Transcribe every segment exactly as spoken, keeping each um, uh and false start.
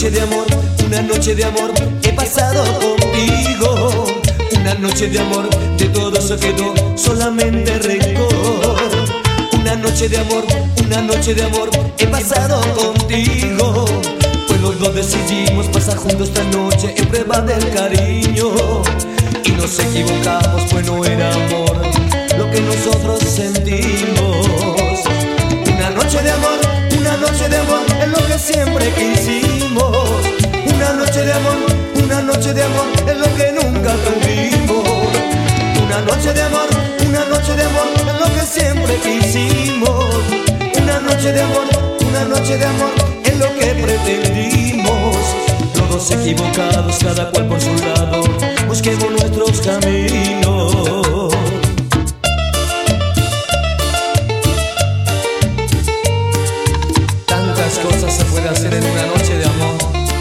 noche de amor, una noche de amor he pasado contigo. Una noche de amor, de todo se quedó solamente rencor. Una noche de amor, una noche de amor he pasado contigo. Pues los dos decidimos pasar juntos esta noche en prueba del cariño. Y nos equivocamos, pues no era amor lo que nosotros sentimos. Una noche de amor, una noche de amor es lo que siempre quisimos. Una noche de amor, una noche de amor es lo que nunca tuvimos. Una noche de amor, una noche de amor es lo que siempre quisimos. Una noche de amor, una noche de amor es lo que pretendimos. Todos equivocados, cada cual por su lado, busquemos nuestros caminos. Tantas cosas se puede hacer en una noche de amor.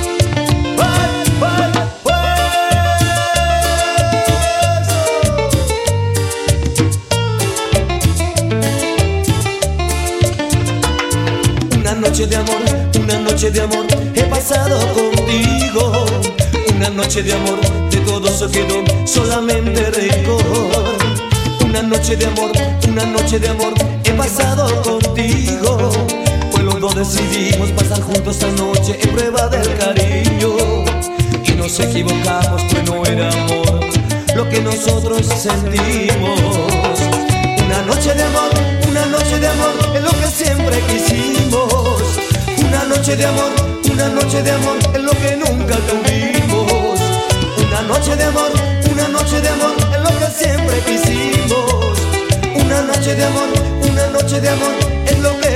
Una noche de amor, una noche de amor he pasado contigo. Una noche de amor, de todo se quedó solamente rencor. Una noche de amor, una noche de amor he pasado contigo. Pues los dos decidimos pasar juntos esta noche en prueba del cariño. Y nos equivocamos, pues no era amor lo que nosotros sentimos. Una noche de amor, una noche de amor es lo que siempre quisimos. Una noche de amor, una noche de amor es lo que nunca tuvimos. Una noche de amor, una noche de amor es lo que siempre quisimos. Una noche de amor, una noche de amor es lo que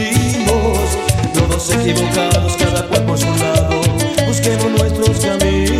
pretendimos. Los dos equivocados, cada cual por su lado, busquemos nuestros caminos.